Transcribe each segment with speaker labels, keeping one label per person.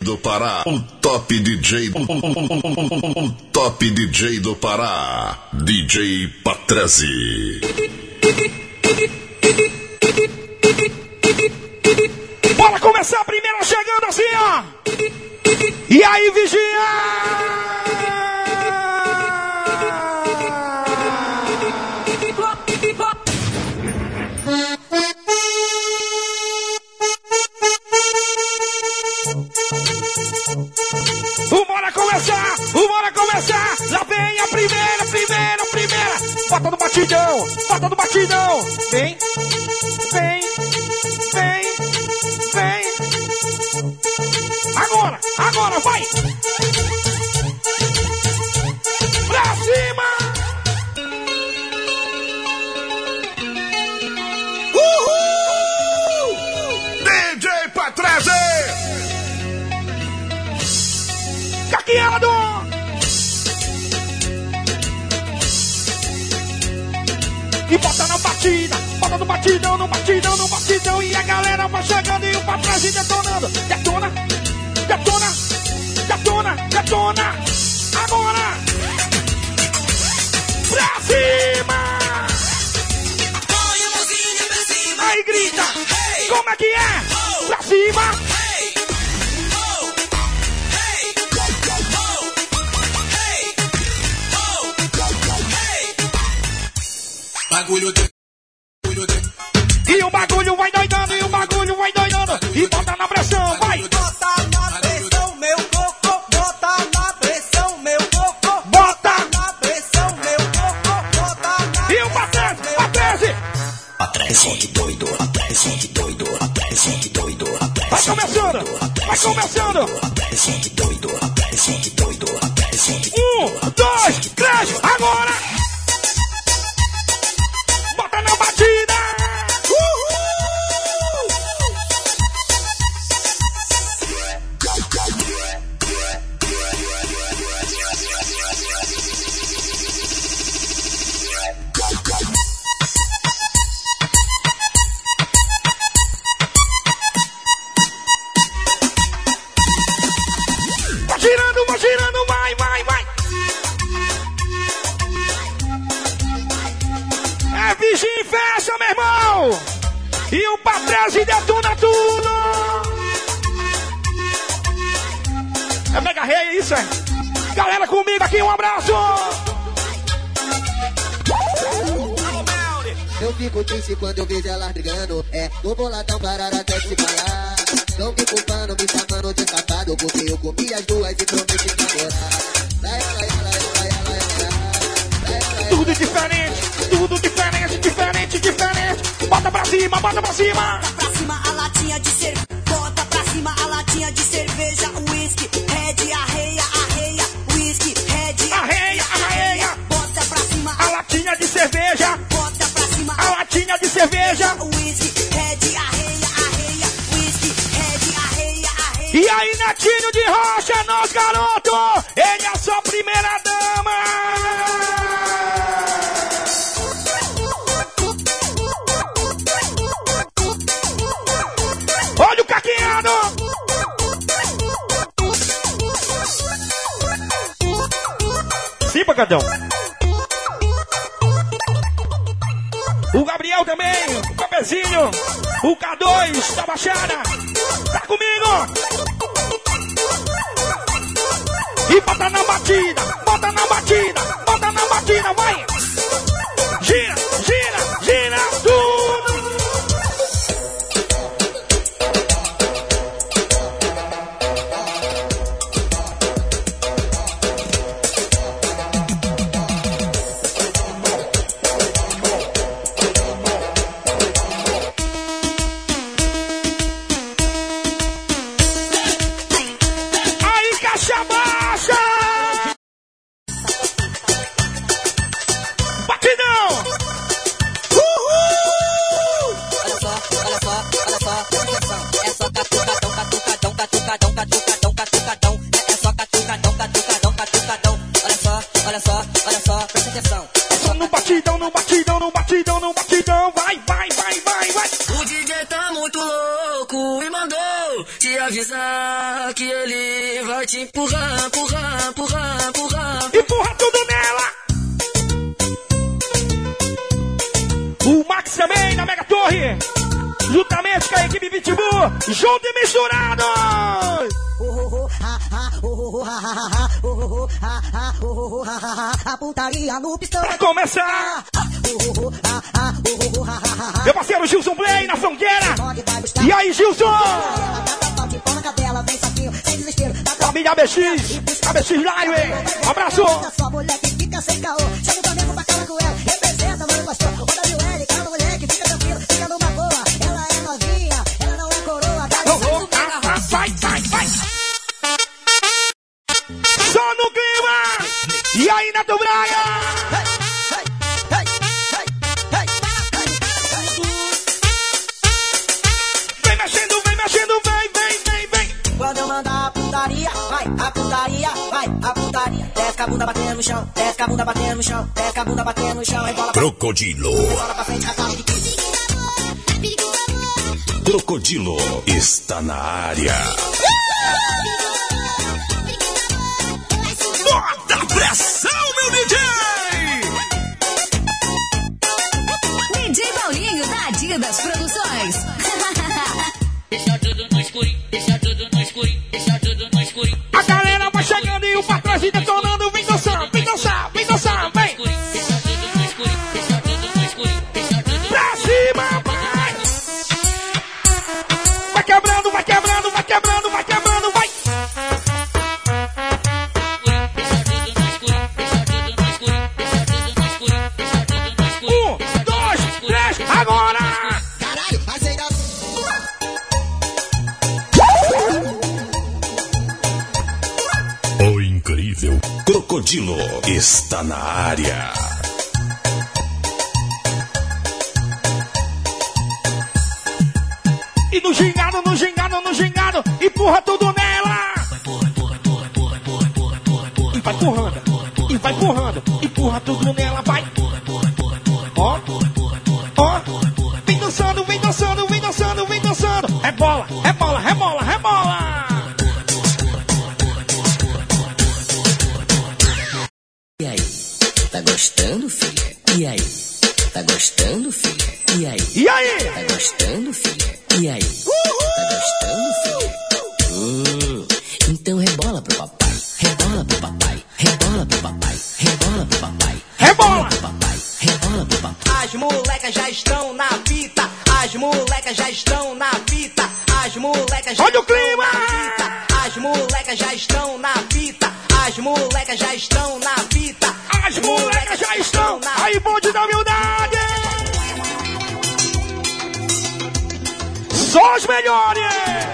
Speaker 1: do Pará, o top DJ do Pará, DJ Patrese.
Speaker 2: Bora começar a primeira chegando assim, ó. E aí, vigia! Bora começar! Lá vem a primeira! Bota no batidão! Vem! Agora, vai! Pra cima!
Speaker 1: Uhul! DJ Patrese!
Speaker 2: Caqueado! E bota na batida, bota no batidão, e a galera vai chegando e o Patrese detonando. Detona! Agora! Pra cima!
Speaker 3: Põe a mãozinha pra cima!
Speaker 2: Aí grita!
Speaker 3: Hey!
Speaker 2: Como é que é?
Speaker 3: Oh!
Speaker 2: Pra cima!
Speaker 3: Hey! Oh! Hey! Oh! Hey! Bagulho de...
Speaker 2: E o bagulho vai doidando, e bota na pressão, vai!
Speaker 3: Bota na pressão, meu coco! Bota na pressão, meu coco!
Speaker 2: Bota!
Speaker 3: Na pressão, meu coco! Bota na...
Speaker 2: E o Patrese!
Speaker 4: Patrese doido.
Speaker 2: Vai começando!
Speaker 4: Patrese doido.
Speaker 2: 1, 2, 3, agora! Bota na batida! Vai girando, vai! É vigia e fecha, meu irmão! E o Patrese detona tudo! É mega rei, é isso, é? Galera comigo aqui, um abraço!
Speaker 5: Eu fico triste quando eu vejo elas brigando. Tô boladão, parar até se falar. Não me culpando, me chamando de safado, porque eu comi as duas e prometi namorar.
Speaker 2: Tudo diferente. Bota pra cima.
Speaker 3: Bota pra cima a latinha de cerveja. Bota pra cima a latinha de cerveja. Whisky, red, arreia. Whisky, red,
Speaker 2: Arreia.
Speaker 3: Bota pra cima
Speaker 2: A latinha de cerveja.
Speaker 3: Bota pra cima
Speaker 2: A latinha de cerveja.
Speaker 3: Whisky, red, arreia. Whisky, red, arreia.
Speaker 2: E aí, Netinho de Rocha, nós garoto, ele é a sua primeira dama. Olha o caqueado. Sim, pancadão. O Gabriel também, o Papezinho, o K2 da Baixada. Tá comigo! E bota na batida, vai! Gira tudo!
Speaker 6: te avisar que ele vai te empurrar, empurrar, empurrar, empurrar.
Speaker 2: Empurra tudo nela. O Max também na Mega Torre. Juntamente com a equipe Pitbull. Junto e misturado.
Speaker 3: A putaria no pistão
Speaker 2: vai começar. Meu parceiro Gilson Play na Fongueira. E aí, Gilson? Família ABX. ABX Live. Abraço.
Speaker 3: Só moleque fica sem caô. Chega o Flamengo pra cala com ela. Representa, mano, pastor. Roda de L, calma, moleque, fica tranquilo. Fica numa boa. Ela é novinha, ela não é coroa.
Speaker 2: Vai, vai, vai. Só no clima. E aí, Neto Braga? Vem mexendo, vem mexendo, vem, vem, vem, vem.
Speaker 3: Quando eu mandar a putaria, vai, a putaria, vai, a putaria. Desce a bunda batendo no chão, desce a bunda batendo no chão, desce a bunda batendo no chão, rebola pra
Speaker 1: Crocodilo.
Speaker 3: bola pra frente, raspada de
Speaker 1: Crocodilo está na área. Bota pressão, meu DJ!
Speaker 7: DJ Paulinho da Adidas Produções.
Speaker 6: Deixa tudo no escurinho, deixa tudo no escurinho, deixa tudo no escurinho.
Speaker 2: A galera vai chegando e o patrão detonando. Vem dançar, vem dançar, vem dançar, vem.
Speaker 6: Deixa tudo no escurinho, deixa tudo no escurinho, deixa tudo
Speaker 2: Pra cima, vai. Vai quebrando, vai quebrando, vai quebrando, vai quebrando, vai.
Speaker 6: deixa tudo no escurinho, deixa tudo no escurinho, deixa tudo no escurinho, deixa tudo no escurinho.
Speaker 2: 1, 2, 3, agora.
Speaker 5: Caralho, aceita.
Speaker 1: O incrível Crocodilo está na área.
Speaker 2: E no gingado, no gingado, no gingado. Empurra tudo nela. E vai empurrando, e vai empurrando. Empurra tudo nela, vai. Ó, ó. Vem dançando, vem dançando, vem dançando, vem dançando. É bola, é bola, é bola, é bola.
Speaker 6: E aí, tá gostando, filha? E aí, tá gostando, filha? E aí,
Speaker 2: E aí?
Speaker 6: tá gostando, filha? E aí, tá gostando, filha? Então rebola pro papai, rebola pro papai, rebola pro papai, rebola pro papai,
Speaker 2: Rebola.
Speaker 6: pro papai, rebola pro papai.
Speaker 3: As molecas já estão na fita, as molecas já estão na fita, as molecas já
Speaker 2: Olha o
Speaker 3: estão
Speaker 2: clima.
Speaker 3: na fita, as molecas já estão na fita, as molecas já estão na fita,
Speaker 2: As molecas já estão. Aí, bonde da humildade. Só os melhores.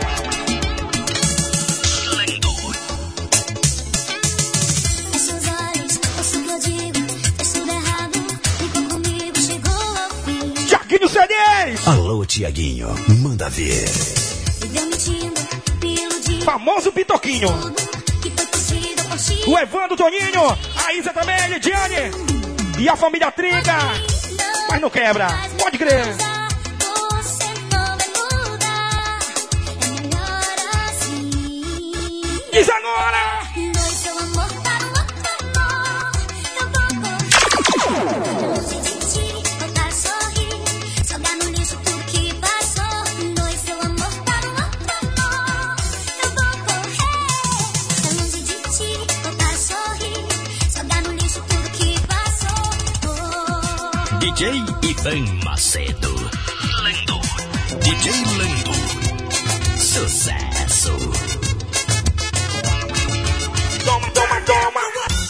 Speaker 7: Fecha os olhos, ouça o que eu digo. Fez tudo errado, ficou comigo, chegou ao fim.
Speaker 2: Jaquinho CDs.
Speaker 1: Alô, Tiaguinho, manda ver.
Speaker 7: Viveu mentindo, me iludindo.
Speaker 2: Famoso Pitoquinho.
Speaker 7: Que foi possível por ti.
Speaker 2: O Evandro Toninho. A Isa também, a Lidiane. E a família Triga. Mas não quebra. Pode crer.
Speaker 7: Você não vai mudar. É melhor assim.
Speaker 2: Diz agora.
Speaker 7: Dois, seu amor para o outro amor. Eu vou correr longe de ti, voltar a sorrir, jogar no lixo tudo que passou. Dois, seu amor para o outro amor. Eu vou correr longe de ti, voltar a sorrir, jogar no lixo tudo que passou.
Speaker 4: DJ Ivan Macedo. Lendo. DJ Lendo. Sucesso.
Speaker 2: Toma, toma, toma.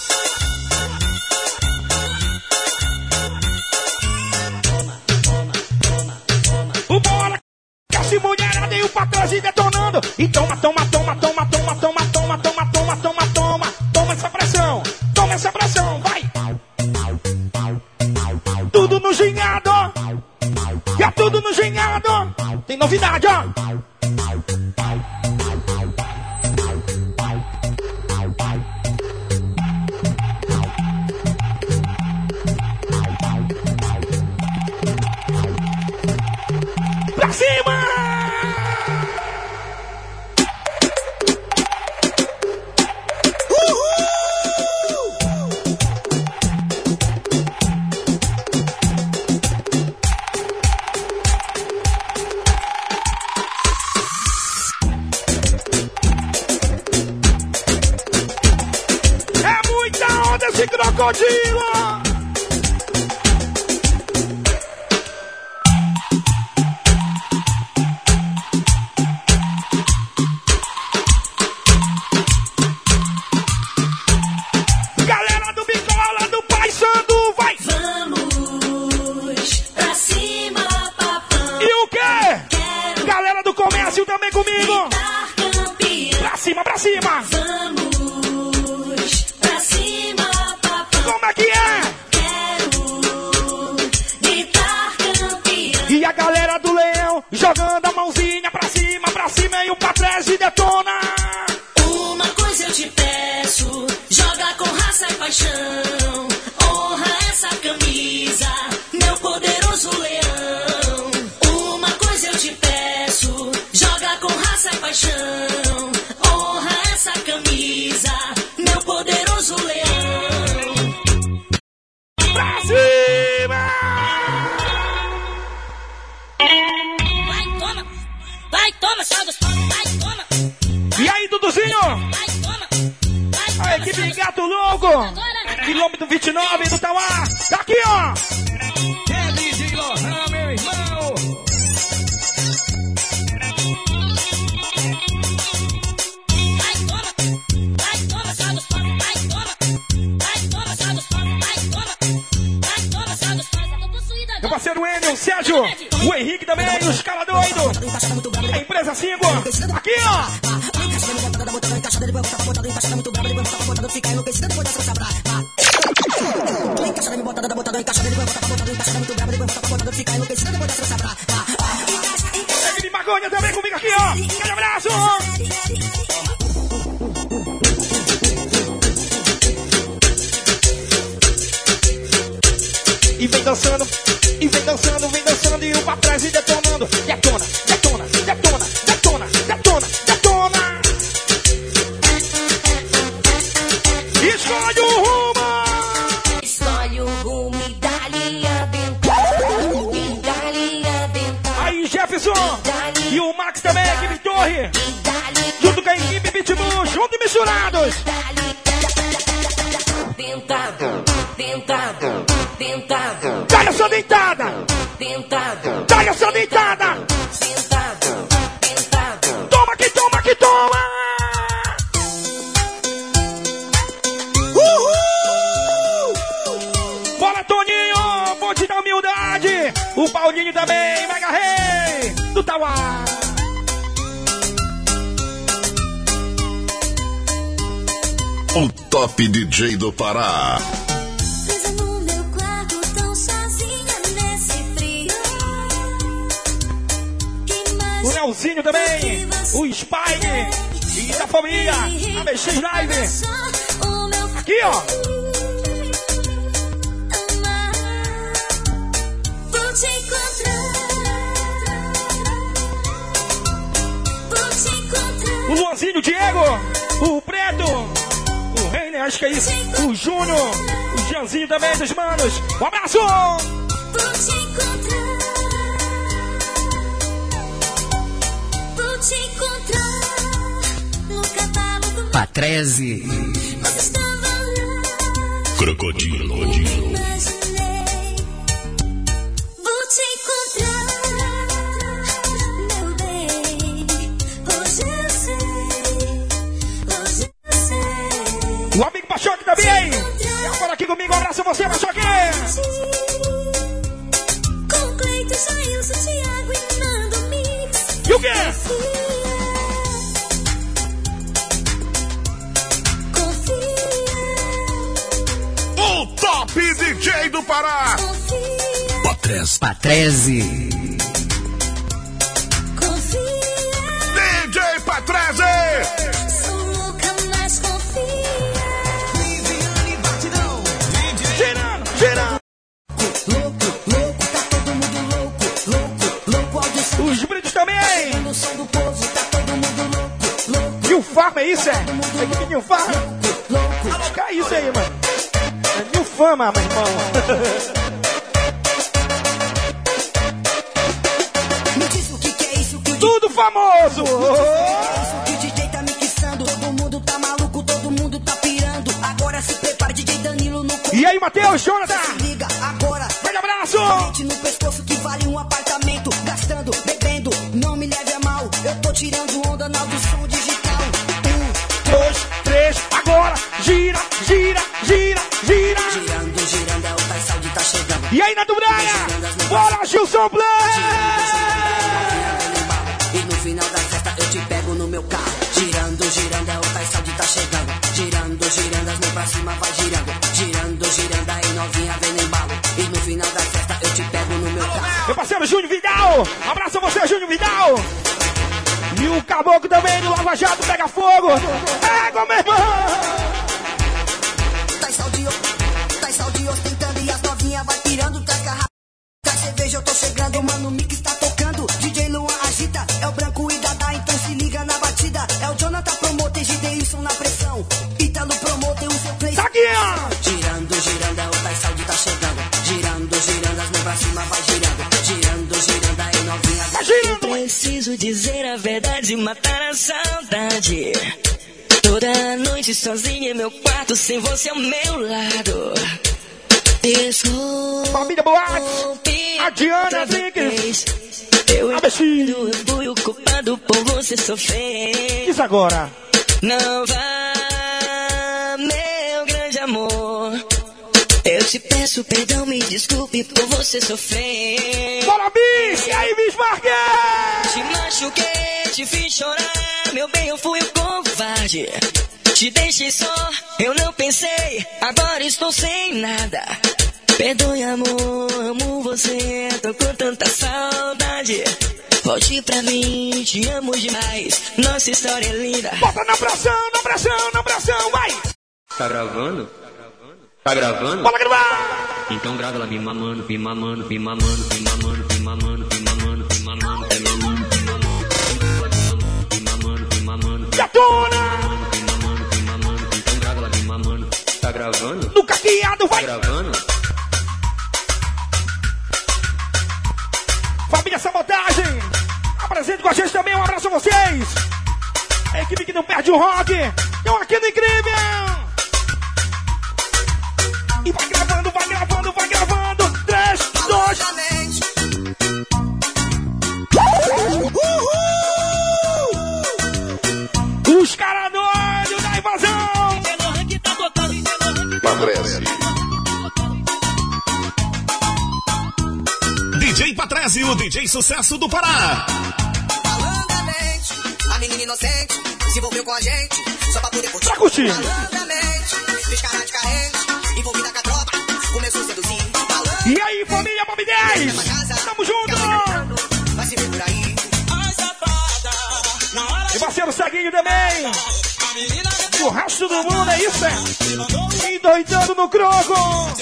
Speaker 2: O bola. Essa mulherada e o patrão se detonando. E toma, toma, toma, toma, toma, toma, toma, toma, toma, toma, toma. Toma essa pressão. Toma essa pressão, vai. Tudo no gingado. É tudo no gingado. Tem novidade, ó. Pra cima! Crocodilo! Galera do Bicola, do Pai Sandu, vai!
Speaker 7: Vamos pra cima, papão.
Speaker 2: E o quê?
Speaker 7: Quero
Speaker 2: Galera do comércio também comigo!
Speaker 7: gritar campeão.
Speaker 2: Pra cima, pra cima!
Speaker 7: Vamos pra cima, papão.
Speaker 2: Como é que é?
Speaker 7: Quero gritar campeão.
Speaker 2: E a galera do Leão jogando a mãozinha pra cima e um pra trás e detona!
Speaker 7: Uma coisa eu te peço, joga com raça e paixão. Honra essa camisa, meu poderoso leão. Uma coisa eu te peço, joga com raça e paixão. Honra essa camisa, meu poderoso leão.
Speaker 2: Pra cima!
Speaker 7: Vai, toma, salve, vai, toma.
Speaker 2: E aí, Duduzinho?
Speaker 7: Vai, toma.
Speaker 2: A equipe Gato Louco, quilômetro 29 do Tauá. Tá aqui, ó.
Speaker 4: É DJ Lohan, meu irmão.
Speaker 7: Vai, toma, salve, vai, toma, salve, tô possuída.
Speaker 2: Meu parceiro Enio, Sérgio, o Henrique também, os caras doidos. A empresa 5, aqui, ó. Equipe Magonha também comigo aqui, ó. Grande abraço. E vem dançando, e um pra trás e detonando. Detona, detona, detona, detona, detona, detona. Escolhe o rumo.
Speaker 7: Escolhe o rumo e dá-lhe aventura. E dá-lhe aventura.
Speaker 2: Aí, Jefferson e o Max também, equipe Torre. Junto com a equipe Pitbull, junto e misturados.
Speaker 7: Tentado, tentado, tentado,
Speaker 2: Dá-lhe a sua deitada,
Speaker 7: tentado,
Speaker 2: dá-lhe a sua deitada.
Speaker 7: tentado, tentado.
Speaker 2: Toma que toma que toma. Uhul! Bora, Toninho, ponte da humildade. O Paulinho também, Mega Rei do Tauá.
Speaker 1: O Top DJ do Pará.
Speaker 7: Presa no meu quarto, tão sozinha nesse frio. Que
Speaker 2: O Leozinho também, o Spike e da família, a MX Live.
Speaker 7: o meu
Speaker 2: Aqui, ó.
Speaker 7: amar. Vou te encontrar. Vou te encontrar.
Speaker 2: O Luanzinho, o Diego, o Preto, o Reiner, acho que é isso. O Júnior, o Jeanzinho também, dos manos. Um abraço!
Speaker 7: Vou te encontrar. Vou te encontrar. No catálogo
Speaker 6: Patrese.
Speaker 7: você estava lá.
Speaker 1: Crocodilo.
Speaker 7: Imaginei. Vou te encontrar, meu bem. Hoje eu sei.
Speaker 2: O amigo Pachoque também. Agora aqui comigo, um abraço a você, Pachoque.
Speaker 7: Com Cleito, Jailson, Thiago e Nando Mix.
Speaker 2: E o quê?
Speaker 1: O Top DJ do Pará.
Speaker 6: Patrese.
Speaker 1: DJ Patrese.
Speaker 7: Sou louca, mas confia.
Speaker 2: Girando, girando. Os brindes também. E o Farma, é isso, é? É equipe New Farma. Acho que é isso aí, mano. É New Fama, meu irmão.
Speaker 3: Me diz o que é isso que o
Speaker 2: Tudo famoso.
Speaker 3: DJ tá mixando. Todo mundo tá maluco, todo mundo tá pirando. Agora se prepare, DJ Danilo no comando.
Speaker 2: Matheus, Jonathan.
Speaker 3: Liga agora.
Speaker 2: Grande abraço.
Speaker 3: Corrente no pescoço que vale um apartamento. Gastando, bebendo, não me leve a mal. Eu tô tirando onda na do som digital.
Speaker 2: 1, 2, 3, agora. Gira, gira, gira, gira.
Speaker 3: Girando, girando, é o Tais Saúde tá chegando.
Speaker 2: E aí, Neto Braga? Bora, Gilson Play.
Speaker 3: E no final da festa eu te pego no meu carro. Girando, girando, é o Tais Saúde tá chegando. Girando, girando, as mãos pra cima vai girando. Girando, girando, aí novinha vem no embalo. E no final da festa eu te pego no meu carro.
Speaker 2: Meu parceiro Júnior Vidal. Abraço a você, Júnior Vidal. E o caboclo também do Lava Jato pega fogo. Pega, meu irmão.
Speaker 3: Tais Saúde ostentando e as novinhas vai pirando. Traz garrafa, traz cerveja, eu tô chegando. Mano, o mix tá tocando. DJ Luan agita. É o Branco e Dada, então se liga na batida. É o Jonathan Promoter, Gideilson na pressão. Ítalo Promoter, o seu play.
Speaker 2: Tá aqui, ó.
Speaker 3: Girando, girando, é o Tais Saúde tá chegando. Girando, girando, as mãos pra cima vai girando. Girando, girando, aí novinha vai
Speaker 2: girando.
Speaker 6: Preciso dizer a verdade e matar a saudade. Toda noite sozinha em meu quarto, sem você ao meu lado. Desculpa.
Speaker 2: Família Boate. A Diana Rodrigues.
Speaker 6: Eu
Speaker 2: A Bexi.
Speaker 6: fui o culpado por você sofrer.
Speaker 2: Diz agora.
Speaker 6: Não vá, meu grande amor. Eu te peço perdão, me desculpe por você sofrer.
Speaker 2: Bora, Bis. E aí, Bis Marques?
Speaker 6: Te machuquei, te fiz chorar. Meu bem, eu fui o covarde. Te deixei só, eu não pensei. Agora estou sem nada. Perdoe, amor, amo você. Tô com tanta saudade. Volte pra mim, te amo demais. Nossa história é linda.
Speaker 2: Bota na pressão, na pressão, na pressão, vai.
Speaker 8: Tá gravando? Tá gravando?
Speaker 2: Bora gravar.
Speaker 8: Então grava ela me mamando, me mamando, me mamando, me mamando, me mamando, me mamando, me mamando, me mamando, me mamando, me mamando.
Speaker 2: Gatona.
Speaker 8: Me mamando. Então grava ela me mamando. Tá gravando?
Speaker 2: No caqueado, vai.
Speaker 8: Tá gravando?
Speaker 2: Família Sabotagem. Apresente com a gente também, um abraço a vocês. A equipe que não perde o rock. Estão aqui no Incrível. E vai gravando, vai gravando, vai gravando. 3, 2. Os caras doidos da invasão.
Speaker 1: Patrese. DJ Patrese, o DJ sucesso do Pará.
Speaker 3: Malandramente, a menina inocente se envolveu com a gente só pra poder curtir.
Speaker 2: Pra curtir.
Speaker 3: Malandramente, fez cara de carente, envolvida com a tropa, começou a seduzir.
Speaker 2: E aí, família Bob 10. Tamo junto.
Speaker 3: Vai se ver por aí.
Speaker 2: E parceiro Saguinho também. O resto do mundo é isso, é. Endoidando no croco.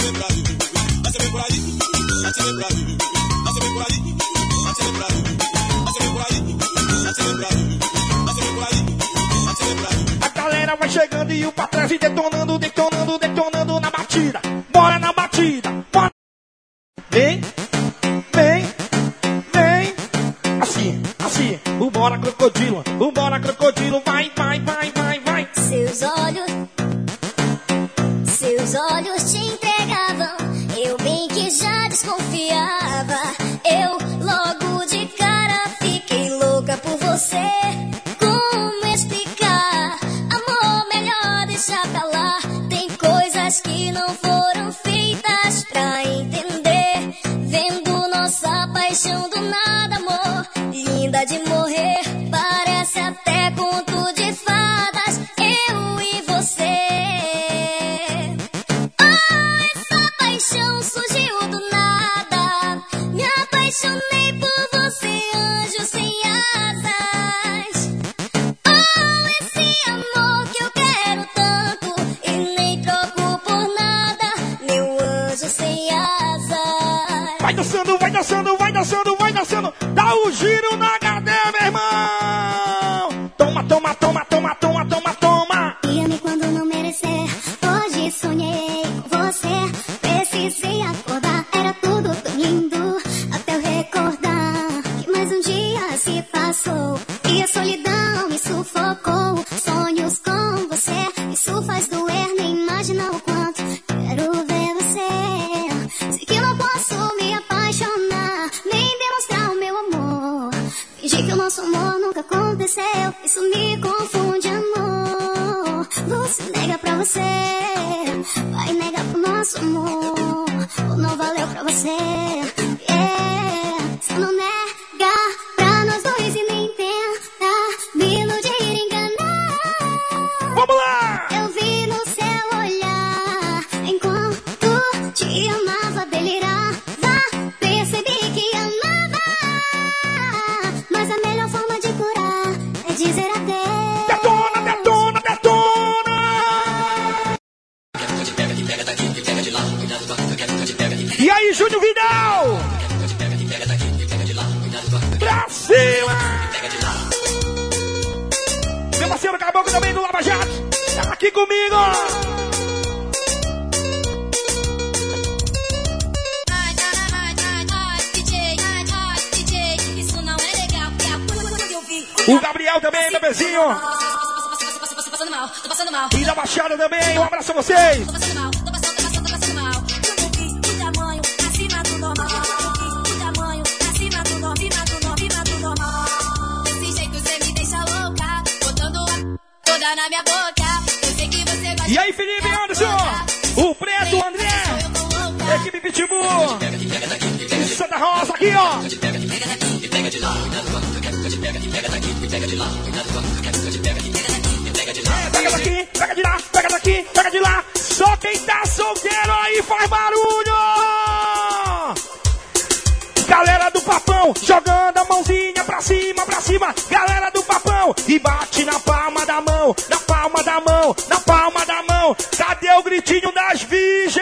Speaker 2: A galera vai chegando e o Patrese detonando, detonando, detonando na batida. Bora na batida. Bora. Vem, vem, vem. Assim, assim. Vambora, crocodilo. Vambora, crocodilo. Vai, vai, vai, vai, vai.
Speaker 7: Seus olhos te entregavam. Eu bem que já desconfiava. Eu logo de cara fiquei louca por você. Como explicar? Amor, melhor deixar pra lá. Tem coisas que não foram feitas pra entender. Vendo nossa paixão do nada, amor. Linda de morrer, parece até conto de fadas. Eu e você. Oh, essa paixão surgiu do nada. Me apaixonei por você, anjo sem asas. Oh, esse amor que eu quero tanto e nem troco por nada, meu anjo sem asas.
Speaker 2: Vai dançando, vai dançando, vai dançando, vai dançando. Dá o giro na HD, meu irmão. Toma, toma, toma, toma, toma, toma, toma.
Speaker 7: E ame quando não merecer. Hoje sonhei com você. Precisei acordar, era tudo tão lindo. Até eu recordar que mais um dia se passou. E a solidão me sufocou. Sonhos com você, isso faz doer, nem imagina o quanto. Quero ver você. Isso me confunde, amor. Você nega pra você, vai negar pro nosso amor. Ou não valeu pra você, yeah. Você não nega pra nós dois e nem tenta me iludir, enganar.
Speaker 2: Vamos lá!
Speaker 7: Eu vi no seu olhar, enquanto te amava, delirava. Percebi que amava, mas a melhor forma de curar é dizer adeus.
Speaker 2: Detona, detona, detona! E aí, Júnior Vidal? Pra cima! Meu parceiro Caboclo também do Lava Jato, tá aqui comigo! O Gabriel também, meu bebezinho.
Speaker 7: Tô passando mal.
Speaker 2: E da Baixada também, um abraço a vocês.
Speaker 7: Tô passando mal. Eu vi o tamanho acima do normal. O tamanho acima do normal. Desse jeito você me deixa louca, botando a toda na minha boca. Eu sei que você vai.
Speaker 2: E aí, Felipe Anderson, o Preto, o André, equipe Pitbull, e Santa Rosa aqui, ó. Pega daqui, pega de lá, pega daqui, pega de lá. Só quem tá solteiro aí faz barulho. Galera do Papão, jogando a mãozinha pra cima, pra cima. Galera do Papão, e bate na palma da mão, na palma da mão, na palma da mão. Cadê o gritinho das virgens?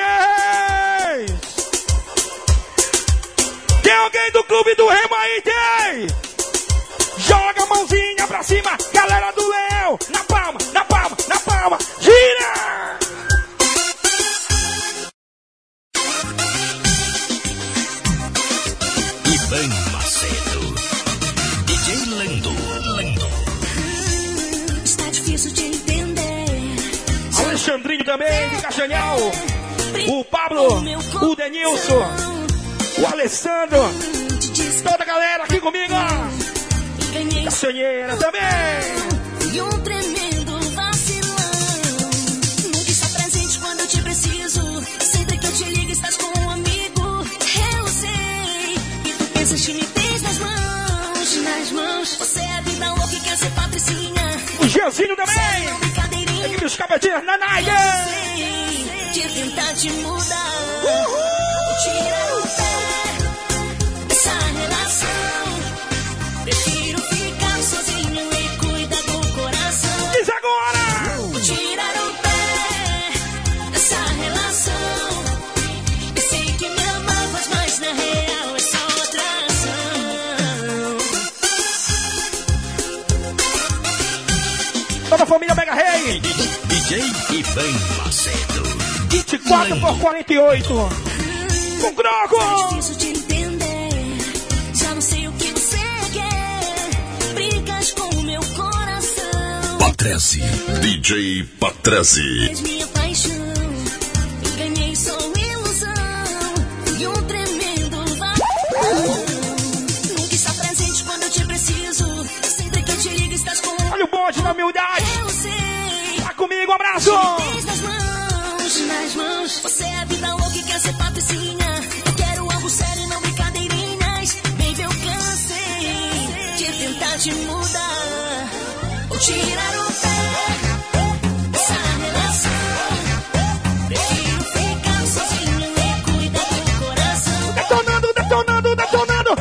Speaker 2: Tem alguém do Clube do Remo aí? Tem! Joga a mãozinha pra cima, galera do Leão, na palma, na palma, na palma, gira!
Speaker 1: Ivan Macedo, DJ Lando.
Speaker 7: Está difícil de entender.
Speaker 2: Alexandrinho também, de Castanhal, o Pablo, o Denilson, o Alessandro, toda a galera aqui comigo, Castanheira também.
Speaker 7: E um tremendo vacilão. Nunca está presente quando eu te preciso. Sempre que eu te ligo estás com um amigo. Eu sei que tu pensas que me tens nas mãos. Você é a vida louca e quer ser patricinha.
Speaker 2: O Geuzinho também. Equipe dos Cabetinhos na Nike.
Speaker 7: De tentar te mudar. Tirar o pé dessa relação. Prefiro ficar sozinho e cuidar do coração.
Speaker 2: Diz agora!
Speaker 7: Tirar o pé dessa relação. Pensei que me amavas, mas na real é só atração.
Speaker 2: Toda a família Mega Rei.
Speaker 1: DJ Ivan Macedo.
Speaker 2: 24/48. Com Croco.
Speaker 7: Difícil de entender. Já não sei o que você quer. Brigas com o meu coração.
Speaker 1: Patrese, DJ Patrese.
Speaker 7: És minha paixão. Enganei, sou ilusão. E um tremendo vacilão. Nunca está presente quando eu te preciso. Sempre que eu te ligo estás com
Speaker 2: Olha o bonde da humildade.
Speaker 7: Eu sei.
Speaker 2: Tá comigo, um abraço.
Speaker 7: Nas mãos, você é a vida louca e quer ser patricinha. Eu quero algo sério, não brincadeirinhas. Baby, eu cansei de tentar te mudar ou tirar o pé dessa relação. Prefiro ficar sozinho e cuidar do coração.
Speaker 2: Detonando, detonando, detonando.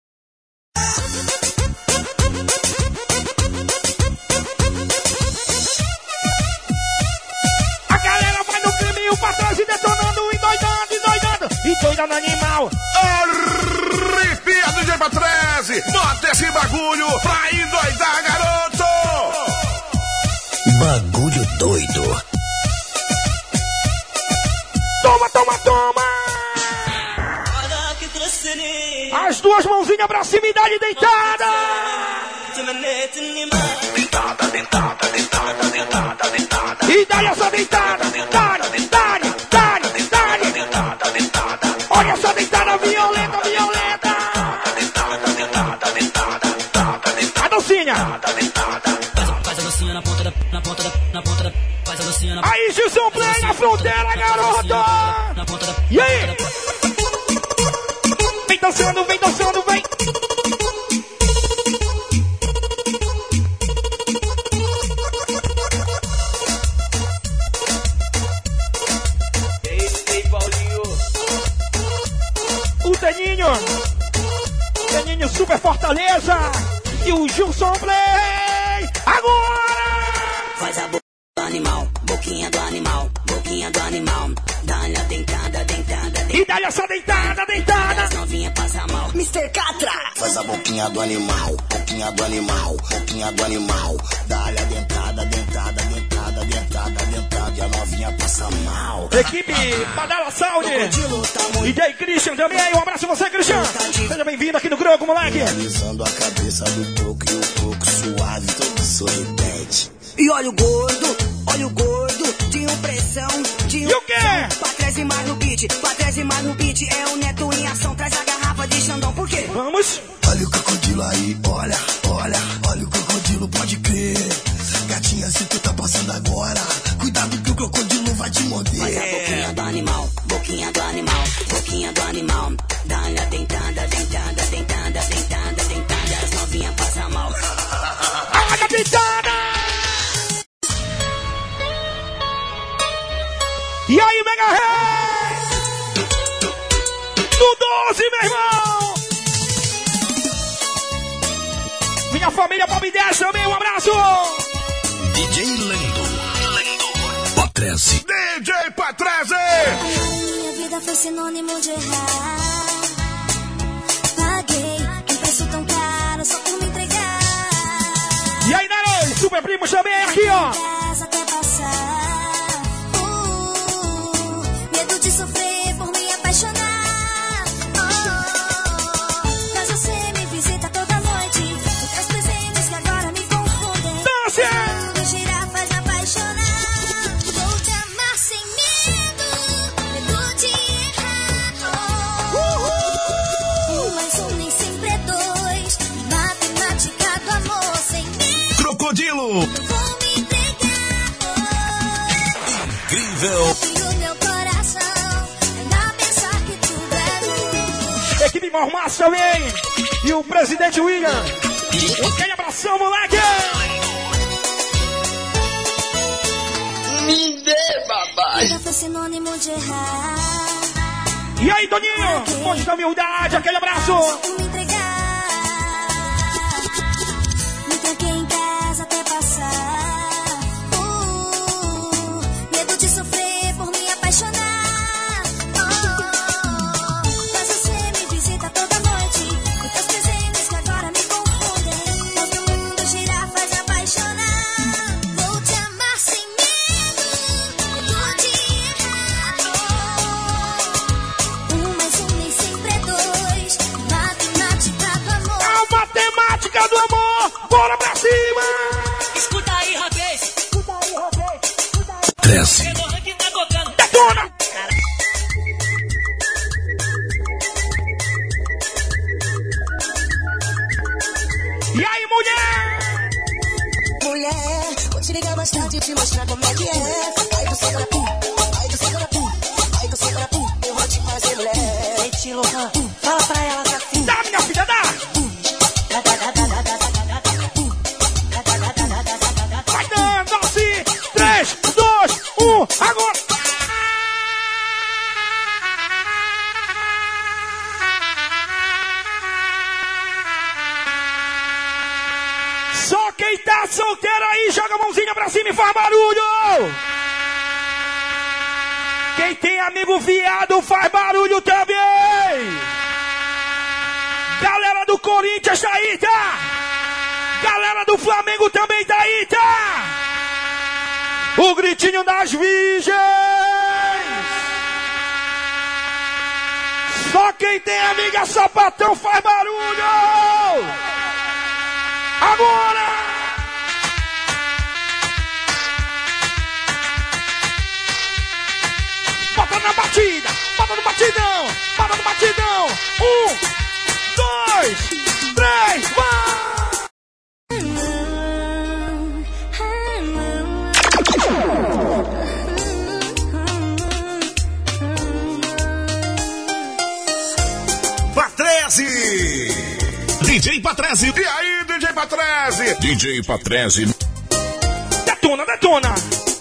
Speaker 2: A galera vai no caminho pra trás e detonando, e doidando, e doidando animal.
Speaker 9: Arrepia, DJ Patrese. Bota esse bagulho pra endoidar, garoto.
Speaker 1: Bagulho doido.
Speaker 2: Toma, toma, toma. As duas mãozinhas pra cima e dá-lhe deitada.
Speaker 9: Dentada, dentada, dentada, dentada, dentada.
Speaker 2: E dá-lhe essa deitada. Dá-lhe, dá-lhe, dá-lhe, dá-lhe.
Speaker 9: Dentada, dentada.
Speaker 2: Olha essa deitada violenta, violenta.
Speaker 9: Dentada, dentada, dentada, dentada.
Speaker 2: A dancinha.
Speaker 9: Dentada, dentada.
Speaker 2: Aí, Gilson Play na fronteira, garoto! E aí? Vem dançando, vem dançando, vem! O Teninho Super Fortaleza e o Gilson Play agora!
Speaker 3: Faz a boca do animal, boquinha do animal, boquinha do animal. Dá-lhe a dentada, dentada,
Speaker 2: E dá-lhe essa dentada, dentada!
Speaker 3: As novinha passa mal. Mr. Catra!
Speaker 5: Faz a boquinha do animal, boquinha do animal, boquinha do animal. Dá-lhe a dentada, dentada, dentada, dentada, dentada. E a novinha passa mal.
Speaker 2: Equipe Badala Sound, DJ Christian também. Um abraço a você, Christian. Seja bem-vindo aqui no Croco, moleque.
Speaker 5: Analisando a cabeça do coco e o coco suave, todo sorridente.
Speaker 3: E olha o gordo, de pressão, de
Speaker 2: E o quê?
Speaker 3: Pra trás e mais no beat, pra trás e mais no beat. É o Neto em ação, traz a garrafa de Xandão, por quê?
Speaker 2: Vamos.
Speaker 5: Olha o crocodilo aí, olha, olha, olha o crocodilo, pode crer. Gatinha, se tu tá passando agora, cuidado que o crocodilo vai te morder.
Speaker 3: Faz a boquinha do animal, boquinha do animal, boquinha do animal. Dá-lhe a dentada, dentada, dentada, dentada, dentada. As novinha passa mal.
Speaker 2: Olha a dentada! E aí, Mega Rei! Do 12, meu irmão! Minha família Bob 10 também, um abraço!
Speaker 1: DJ Lendo. Patrese.
Speaker 9: DJ Patrese!
Speaker 7: Minha vida foi sinônimo de errar. Paguei um preço tão caro só por me entregar.
Speaker 2: E aí, Narei, Super Primos também aqui, ó!
Speaker 7: Casa até passar. Medo de sofrer por me apaixonar. Mas você me visita toda noite. Os presentes que agora me confundem.
Speaker 2: Dance!
Speaker 7: Tudo girar faz apaixonar. Vou te amar sem medo. Medo de errar. Mas um nem sempre é dois. Matemática do amor sem medo.
Speaker 9: Crocodilo!
Speaker 7: Vou me entregar.
Speaker 1: Incrível.
Speaker 7: E o meu coração ainda pensar que tudo é luz.
Speaker 2: Equipe Mormaço também! E o presidente William! Ok, abração, moleque!
Speaker 5: Me dê, papai.
Speaker 7: Vida foi sinônimo de errar.
Speaker 2: E aí, Toninho? Monte da humildade, aquele abraço!
Speaker 7: Vou me entregar. Me tranquei em casa até passar. Medo de sofrer por me apaixonar. Mas você me visita toda noite. E teus presentes que agora me confundem. Mas o mundo girar faz apaixonar. Vou te amar sem medo. Medo de errar. Mais um nem sempre é dois. Matemática do amor.
Speaker 2: A matemática do amor! Bora pra cima!
Speaker 6: Escuta aí, rapaz.
Speaker 1: Patrese.
Speaker 6: O ranking tá tocando.
Speaker 2: Detona! E aí, mulher?
Speaker 3: Mulher, vou te ligar mais tarde e te mostrar como é que é. Ai do sobrapu, ai do sobrapu, ai do sobrapu, eu vou te fazer mulher. Leite Lohan, fala pra ela assim.
Speaker 2: Dá, minha filha, dá! Vai dando assim! 3, 2, 1, agora! Só quem tá solteiro aí, joga a mãozinha pra cima e faz barulho! Quem tem amigo viado faz barulho também! Galera do Corinthians tá aí, tá? Galera do Flamengo também tá aí, tá? O gritinho das virgens! Só quem tem amiga sapatão faz barulho! Agora! Bota na batida! Bota no batidão! Bota no batidão! 1, 2, 3, vai!
Speaker 9: Patrese. E aí, DJ Patrese?
Speaker 1: DJ Patrese.
Speaker 2: Detona, detona.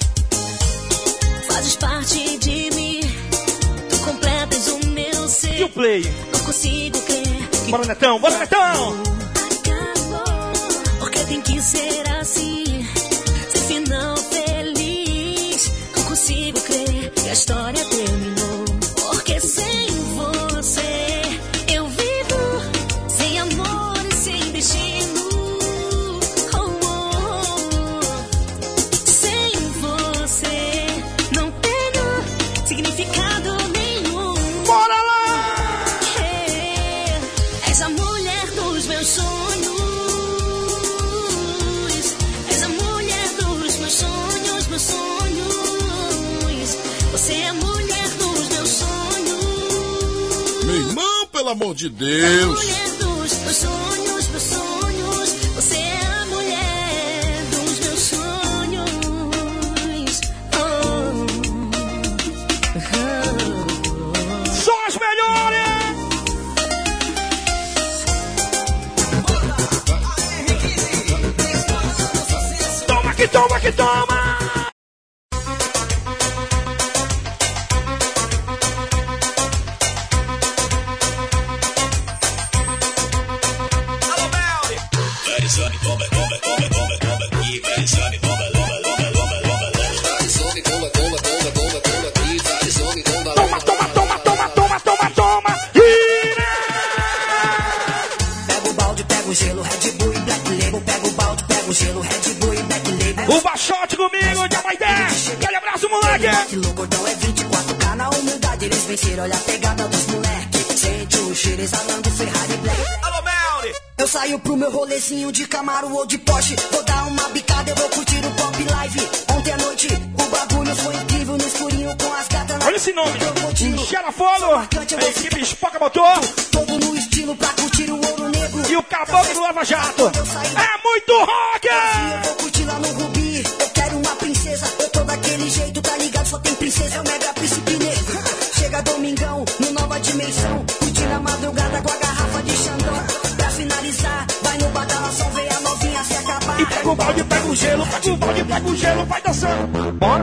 Speaker 7: Fazes parte de mim, tu completas o meu ser.
Speaker 2: E o play?
Speaker 7: Não consigo crer que
Speaker 2: Bora, Netão, bora, Netão.
Speaker 7: acabou, porque tem que ser assim, sem final feliz. Não consigo crer que a história terminou, porque sem você eu vivo sem amor e sem destino. Oh, oh. Sem você não tenho significado nenhum.
Speaker 2: Bora lá.
Speaker 7: És a mulher dos meus sonhos. És a mulher dos meus sonhos, meus sonhos. Você é a mulher dos meus sonhos.
Speaker 1: Meu irmão, pelo amor de
Speaker 7: É a
Speaker 1: Deus.
Speaker 7: mulher dos meus sonhos, meus sonhos. Você é a mulher dos meus sonhos. Oh, oh.
Speaker 2: Só as melhores. Toma que toma que toma. Toma, toma, toma, toma, toma, toma, toma. Ira!
Speaker 3: Pega o balde, pega o gelo, Red Bull e Black Label. Pega o balde, pega o gelo, Red Bull e Black Label.
Speaker 2: O baixote comigo, já vai ter. Aquele abraço, moleque.
Speaker 3: Que louco, então é 24K na humildade. Eles venceram, olha a pegada dos moleque. Sente o cheiro exalando Ferrari Black.
Speaker 9: Alô, Melly!
Speaker 3: Eu saio pro meu rolezinho de Camaro ou de Porsche. Vou dar uma bicada, eu vou curtir o Pop Live. Ontem à noite, o bagulho foi incrível. No escurinho com as gatas na...
Speaker 2: Olha esse nome.
Speaker 3: Crocodilo.
Speaker 2: Cheira fogo. A equipe Espoca botou.
Speaker 3: Todo no estilo pra curtir o ouro negro.
Speaker 2: E o caboclo do Lava Jato. É muito rock.
Speaker 3: Eu vou curtir lá no Rubi. Eu quero uma princesa. Eu tô daquele jeito, tá ligado? Só tem princesa. É o mega príncipe negro. Chega domingão, no Nova Dimensão. Curtindo a madrugada com a garrafa de Xandão. Pra finalizar, vai no badalação, vê a novinha se acabar.
Speaker 2: E pega o balde, pega o gelo. Pega o balde, pega o gelo. Vai dançando. Bora.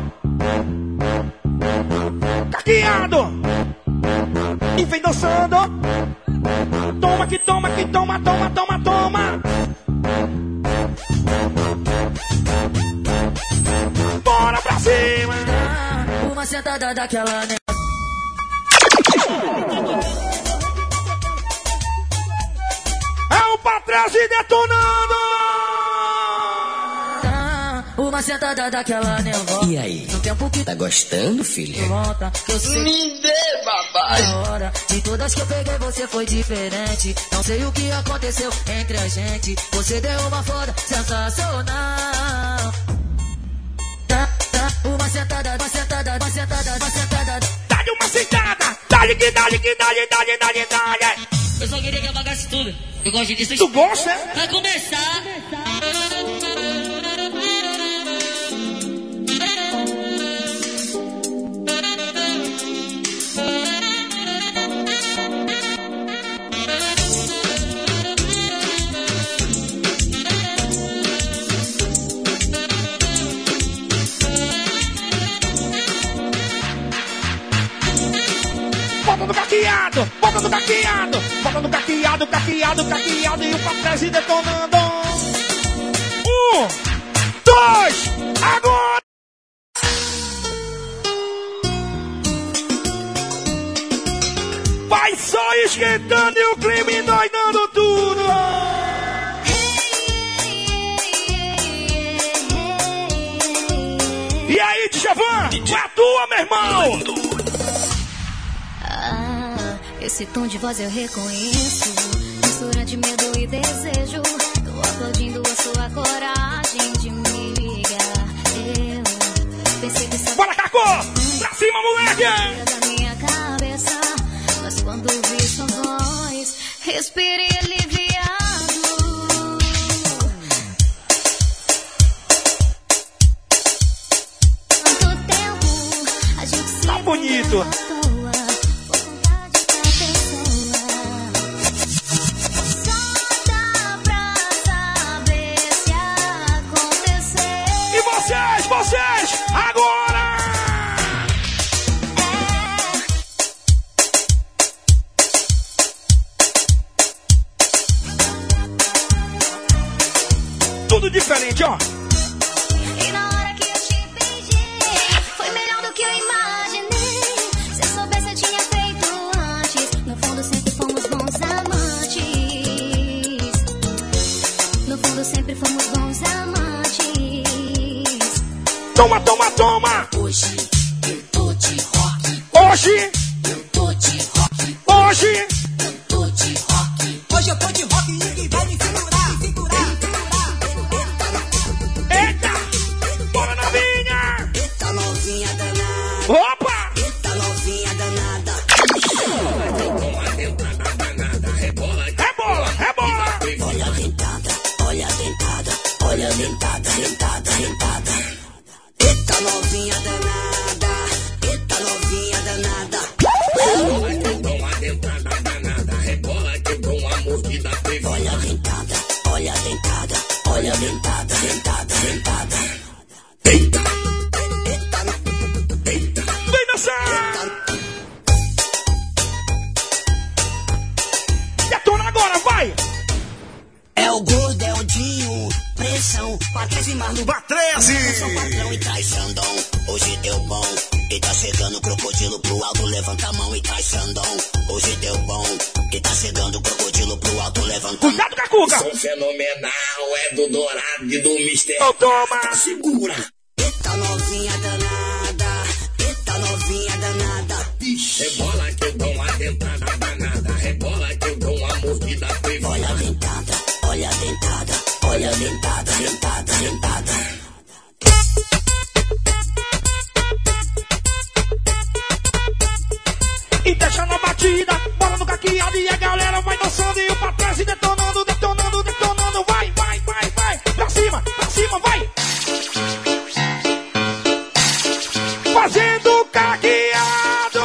Speaker 2: Caqueado. E vem dançando. Toma que toma, que toma, toma, toma, toma. Bora pra cima.
Speaker 7: Uma sentada daquela, né?
Speaker 2: É o Patrese detonando.
Speaker 7: Uma sentada daquela, né?
Speaker 6: E aí?
Speaker 7: No tempo que
Speaker 6: Tá gostando, filho?
Speaker 7: volta, que eu sei
Speaker 6: Me dê, babá.
Speaker 7: na hora. De todas que eu peguei, você foi diferente. Não sei o que aconteceu entre a gente. Você deu uma foda sensacional. Uma sentada, uma sentada, uma sentada, uma sentada.
Speaker 2: Dá-lhe uma sentada. Dá-lhe que dá-lhe que dá-lhe, dá-lhe, dá-lhe, dá-lhe.
Speaker 7: Eu só queria que apagasse tudo. Eu gosto disso.
Speaker 2: Tu gosta?
Speaker 7: Vai começar.
Speaker 2: Bota no caqueado, bota no caqueado, bota no caqueado, caqueado, caqueado e o Patrese detonando. 1, 2, agora! Vai só esquentando e o clima endoidando tudo. E aí, Djavan, é a tua, meu irmão!
Speaker 7: Esse tom de voz eu reconheço, mistura de medo e desejo. Tô aplaudindo a sua coragem de me ligar. Eu pensei que
Speaker 2: Bora, Cacô! Pra cima, moleque!
Speaker 7: da minha cabeça, mas quando vi sua voz, respirei aliviado. Tanto tempo, a gente se
Speaker 2: Tá bonito. diferente, ó.
Speaker 7: E na hora que eu te beijei, foi melhor do que eu imaginei. Se eu soubesse, eu tinha feito antes. No fundo, sempre fomos bons amantes. No fundo, sempre fomos bons amantes.
Speaker 2: Toma, toma, toma.
Speaker 3: Hoje eu tô de rock.
Speaker 2: Hoje,
Speaker 3: Eu tô de rock.
Speaker 2: hoje.
Speaker 3: Eu tô de rock. Hoje eu tô de rock e ninguém vai me segurar. Me segurar.
Speaker 2: Eita, bora novinha.
Speaker 3: Eita novinha danada.
Speaker 2: Opa.
Speaker 3: Eita novinha danada.
Speaker 2: Rebola, rebola.
Speaker 3: Olha a dentada, olha a dentada, olha a dentada, dentada, dentada. Eita novinha danada, eita novinha danada. Olha a dentada, olha a dentada, olha a dentada, dentada, dentada. Eita, eita, eita.
Speaker 2: Vem dançar. Detona agora, vai.
Speaker 3: É o gordo, é o Dinho, pressão, Patrese Marno.
Speaker 9: Patrese!
Speaker 3: São patrão e traz Xandão, hoje deu bom. E tá chegando o crocodilo pro alto, levanta a mão e traz Xandão. Hoje deu bom, e tá chegando o crocodilo pro alto, levanta a mão.
Speaker 2: Cuidado com a cuca.
Speaker 8: Som fenomenal, é do Dourado e do Mistério.
Speaker 2: Ô, toma.
Speaker 3: Segura. Eita novinha danada, eita novinha danada.
Speaker 8: Rebola que eu dou uma dentada danada. Rebola que eu dou uma mordida privada.
Speaker 3: Olha a dentada, olha a dentada, olha a dentada, dentada, dentada.
Speaker 2: E deixa na batida, bola no caqueado e a galera vai dançando e o pra trás e detonando, detonando, detonando. Vai, vai, vai, vai. Pra cima, vai. Fazendo caqueado.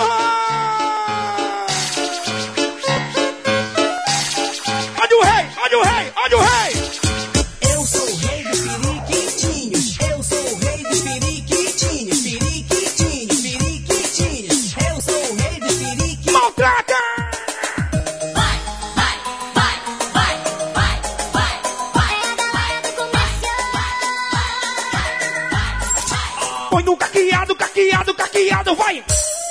Speaker 2: Olha o rei, olha o rei, olha o rei.
Speaker 3: Eu sou o rei dos periquitinhos, eu sou o rei dos periquitinhos, periquitinhos, periquitinhos. Eu sou o rei dos periquitinhos.
Speaker 2: Maltrata.
Speaker 7: Vai, vai, vai, vai, vai, vai, vai. É a galera do comercial.
Speaker 2: Põe no caqueado, caqueado, caqueado, vai.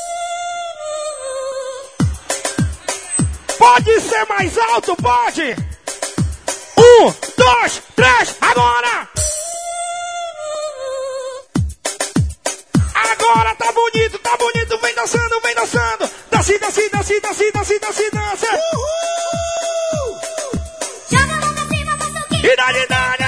Speaker 2: Pode ser mais alto, pode. 1, 2, 3, agora. Agora tá bonito, vem dançando, vem dançando. Desce, desce, desce, desce, desce, desce, dança.
Speaker 7: Joga a mão pra cima, faça o que?
Speaker 2: E dá-lhe, dá-lhe.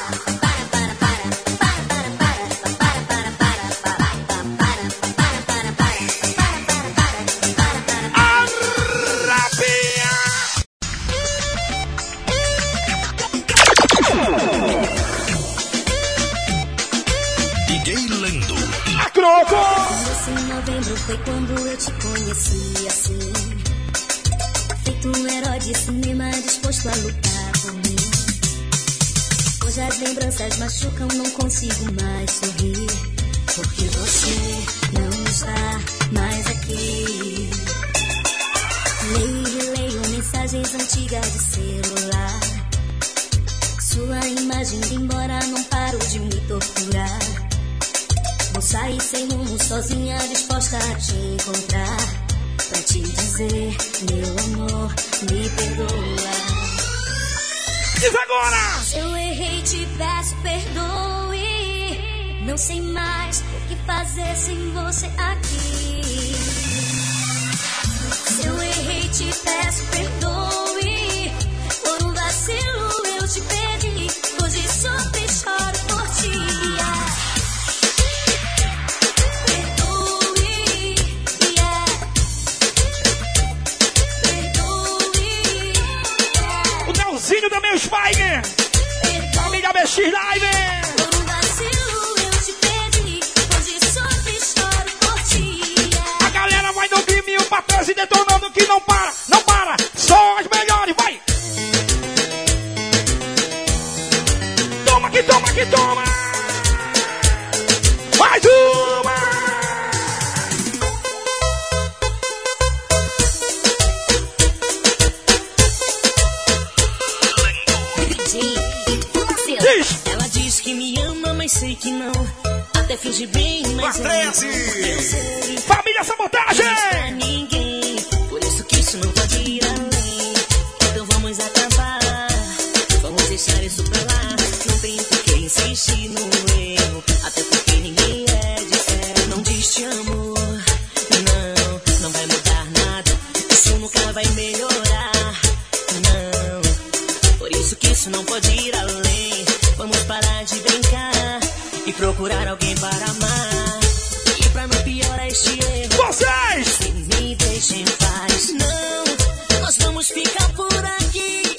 Speaker 1: DJ Lando.
Speaker 2: A croco.
Speaker 7: Esse novembro foi quando eu te conheci assim. Feito um herói de cinema disposto a lutar por mim. Hoje as lembranças machucam, não consigo mais sorrir. Porque você não está mais aqui. Leio e releio mensagens antigas de celular. Sua imagem indo embora, não paro de me torturar. Vou sair sem rumo, sozinha, disposta a te encontrar. Pra te dizer, meu amor, me perdoa.
Speaker 2: Diz agora.
Speaker 7: Se eu errei, te peço perdoe. Não sei mais o que fazer sem você aqui. Se eu errei, te peço perdoe. Por um vacilo eu te perdi. Hoje sofro e choro por ti. Perdoe, yeah. Perdoe, yeah.
Speaker 2: O Nelzinho da meu Spike. Família BX Live.
Speaker 7: Por um vacilo eu te perdi. Hoje sofro e choro por ti, yeah.
Speaker 2: A galera vai no crime, o pra trás e detonando que não para, não para. Só as melhores, vai. Toma que toma que toma. Mais uma. Diz.
Speaker 3: Ela diz
Speaker 9: assim.
Speaker 2: Família Sabotagem!
Speaker 6: Pra ninguém, por isso que isso não pode ir além. Então vamos acabar, vamos deixar isso pra lá. Não tem por que insistir no erro, até porque ninguém é de sério. Não diz te amo, não vai mudar nada. Isso nunca vai melhorar, não. Por isso que isso não pode ir além. Vamos parar de brincar e procurar alguém para amar. E pra não piorar este erro,
Speaker 2: Vocês!
Speaker 6: me deixem em paz. Não, nós vamos ficar por aqui.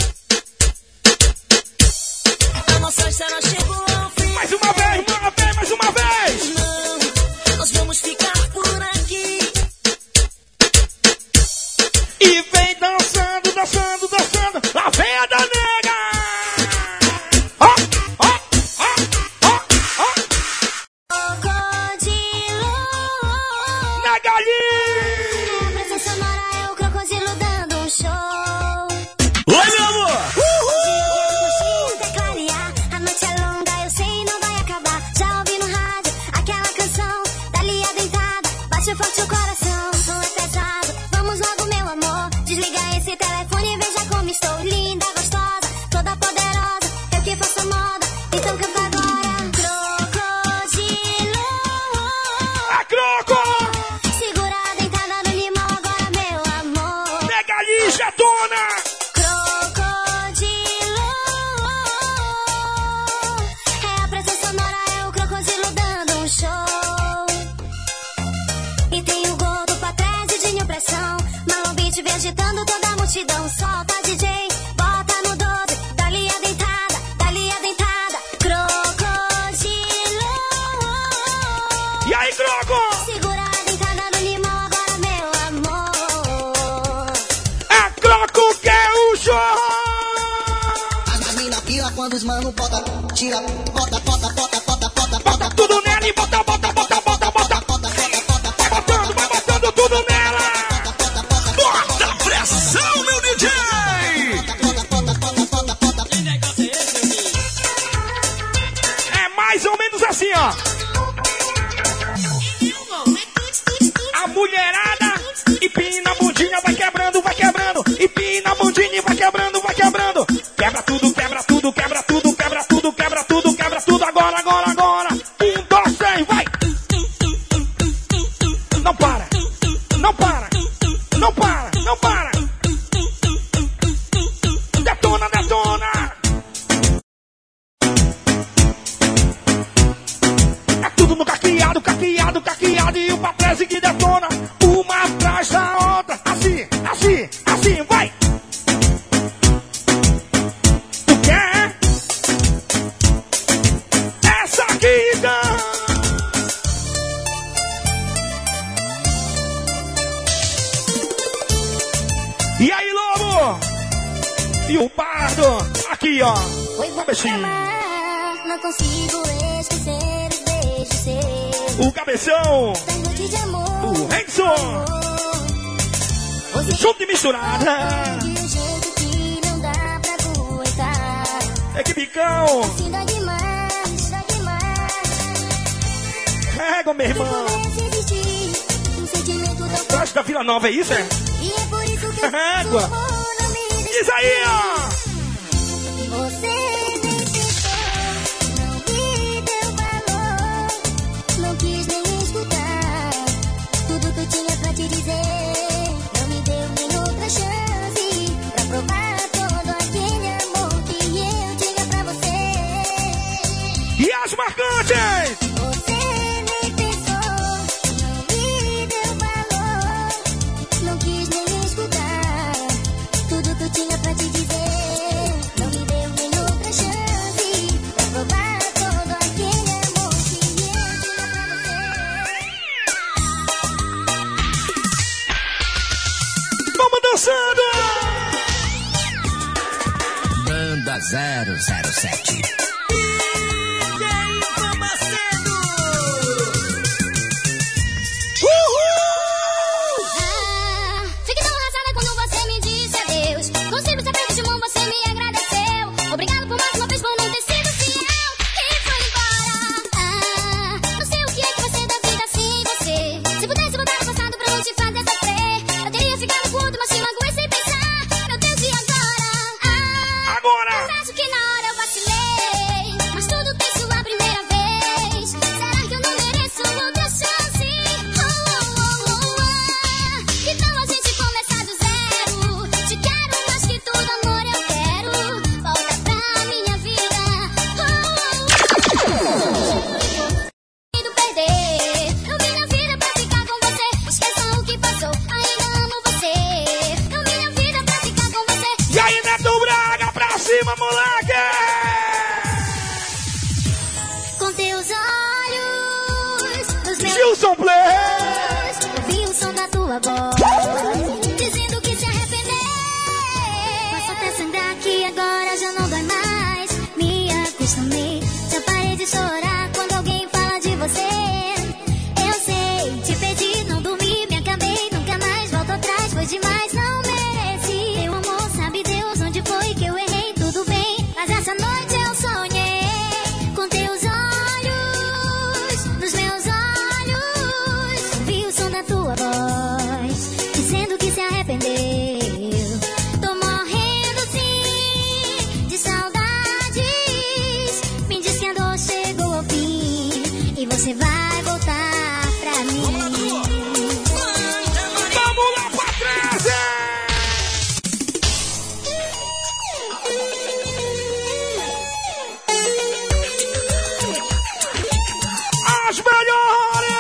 Speaker 6: A nossa história chegou ao fim.
Speaker 2: Mais uma vez, mais uma vez!
Speaker 6: Não, nós vamos ficar por aqui.
Speaker 2: E vem dançando, dançando, dançando. Lá vem a da nega! Ó, ó, ó, ó, ó.
Speaker 7: Crocodilo.
Speaker 2: Na galinha!
Speaker 7: A presença sonora é o crocodilo dando um show.
Speaker 2: Oi, meu amor!
Speaker 7: Até clarear, a noite é longa, eu sei, não vai acabar. Já ouvi no rádio aquela canção, dali adentrada, bate forte o coração. Não é pesado, vamos logo, meu amor. Desliga esse telefone e veja como estou. Linda, gostosa, toda poderosa, eu que faço a moda, então canta agora. Crocodilo.
Speaker 2: A Croco!
Speaker 7: Segura a dentada no limão agora, meu amor.
Speaker 2: Nega lixa, dona!
Speaker 7: Crocodilo. É a presença sonora, é o crocodilo dando um show. E tem o gordo pra trás e de pressão. Marlon Beat vem agitando toda a multidão. Solta DJ, bota no 12. Dali a dentada, dali a dentada. Crocodilo.
Speaker 2: E aí, Croco?
Speaker 7: Segura a dentada no limão agora, meu amor.
Speaker 2: A Croco quer o show!
Speaker 5: As mina pira quando os mano bota, tira, bota, bota, bota, bota, bota,
Speaker 2: Bota tudo nela e bota, bota, bota, bota, bota. Vai botando tudo nela!
Speaker 9: Bota pressão, meu DJ!
Speaker 2: É mais ou menos assim, ó. A mulherada empina a bundinha, vai quebrando, vai quebrando. Empina a bundinha e vai quebrando, vai quebrando. Quebra tudo, quebra tudo, quebra tudo, quebra tudo, quebra tudo, quebra tudo. Agora, agora, agora. 1, 2, 3, vai. Não para, não para, não para, não para. Detona, detona. É tudo no caqueado, caqueado, caqueado. E o patrese que detona. Uma atrás da outra. Assim, assim, assim, vai. Tu quer? Essa aqui, então. E aí, lobo? E o pardo? Aqui, ó.
Speaker 7: Oi, vou te
Speaker 2: Cabecinho.
Speaker 7: amar, não consigo esquecer os beijos seus.
Speaker 2: O cabeção.
Speaker 7: Das noites de amor.
Speaker 2: O Henson.
Speaker 7: Você
Speaker 2: Junto e misturada.
Speaker 7: de um jeito que não dá pra aguentar.
Speaker 2: É que bicão.
Speaker 7: Assim dá demais, dá demais.
Speaker 2: Régua, meu irmão.
Speaker 7: Começa a existir um sentimento tão forte.
Speaker 2: Gosta da Vila Nova, é isso, é?
Speaker 7: E é por isso que
Speaker 2: Régua.
Speaker 7: o amor não me deixa.
Speaker 2: Diz aí, ó.
Speaker 7: Você nem pensou, não me deu valor, não quis nem escutar tudo que eu tinha pra te dizer. Não me deu nem outra chance pra provar todo aquele amor que eu tinha pra você.
Speaker 2: E as marcantes.
Speaker 7: Você nem pensou, não me deu valor, não quis nem escutar tudo que eu tinha pra te dizer. Não me deu nem outra chance pra provar todo aquele amor que eu tinha pra você.
Speaker 2: Vamos dançando.
Speaker 10: Banda 007.
Speaker 7: Fiquei tão arrasada quando você me disse adeus. Consigo ser feito de mão, você me agradeceu. Obrigado por mais uma vez por não ter sido fiel. E foi embora. Não sei o que é que vai ser da vida assim.
Speaker 2: no play.
Speaker 7: Ouvi o som da tua voz, dizendo que se arrependeu. Posso até sangrar que agora já não dói mais. Me acostumei, já parei de chorar quando alguém fala de você. Eu sei, te pedi, não dormi, me acabei, nunca mais volto atrás, foi demais, não mereci. Meu amor, sabe Deus onde foi que eu errei, tudo bem, mas essa noite eu sonhei com teus olhos, nos meus olhos. Ouvi o som da tua voz, dizendo que se arrependeu. Tô morrendo sim de saudades. Me diz que a dor chegou ao fim e você vai voltar pra mim.
Speaker 2: Vamos lá pra trás! As melhores!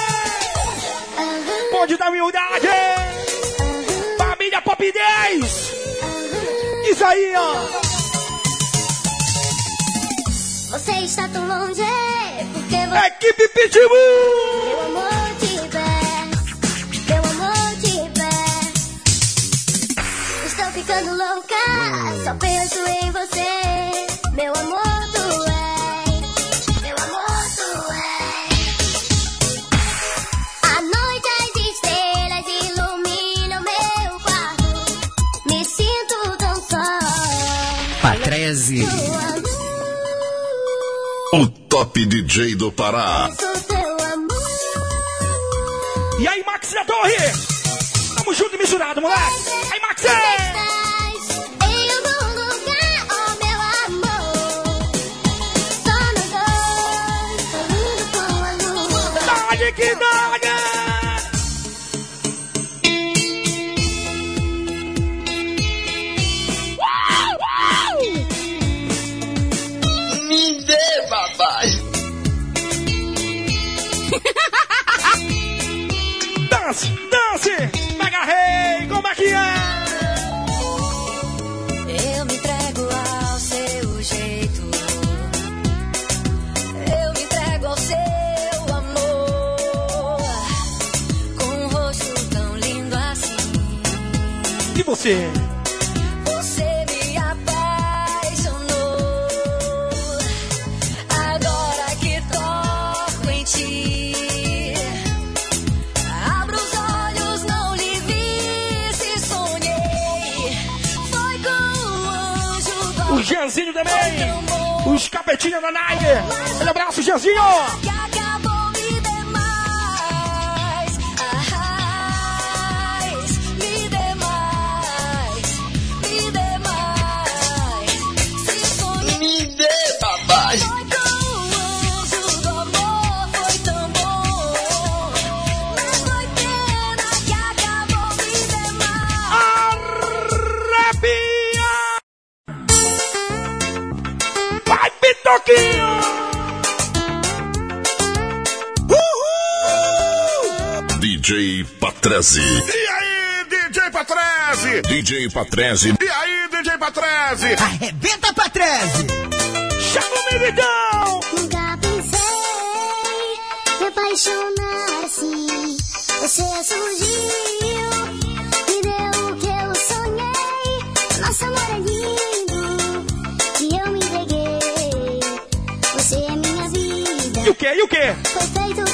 Speaker 2: Bonde da humildade! Família Pop 10! Isso aí, ó!
Speaker 7: Você está tão longe porque você...
Speaker 2: Equipe Pitbull!
Speaker 7: Meu amor te pede, meu amor te pede. Estou ficando louca, só penso em você. Meu amor tu és, meu amor tu és. À noite as estrelas iluminam meu quarto. Me sinto tão só.
Speaker 10: Patrese.
Speaker 1: O top DJ do Pará.
Speaker 2: E aí, Max da Torre? Tamo junto e misturado, moleque! Aí, Max!
Speaker 7: Em algum lugar, oh meu amor. Só nós dois, sorrindo com a lua.
Speaker 2: Dá-lhe que dá-lhe!
Speaker 10: Me dê, papai.
Speaker 2: Dance, dance! Mega Rei, como é que é?
Speaker 6: Eu me entrego ao seu jeito. Eu me entrego ao seu amor. Com um rosto tão lindo assim.
Speaker 2: E você?
Speaker 6: Você me apaixonou. Agora que toco em ti, abro os olhos, não lhe vi, se sonhei. Foi com o anjo do
Speaker 2: O Jeanzinho também! Os capetinhos da Nike! Um abraço, Jeanzinho!
Speaker 6: que acabou me demais. Me demais, me demais. Se sonhei.
Speaker 10: Me dê, papai.
Speaker 6: Foi com o anjo do amor, foi tão bom. Mas foi pena que acabou me demais.
Speaker 2: Arrepia! Vai, Pitoquinho!
Speaker 1: DJ Patrese.
Speaker 9: E aí, DJ Patrese?
Speaker 1: DJ Patrese.
Speaker 9: E aí, DJ Patrese?
Speaker 10: Arrebenta, Patrese.
Speaker 2: Chama o militão!
Speaker 7: Nunca pensei me apaixonar assim. Você surgiu, me deu o que eu sonhei. Nosso amor é lindo e eu me entreguei. Você é minha vida.
Speaker 2: E o quê? E o quê?
Speaker 7: Foi feito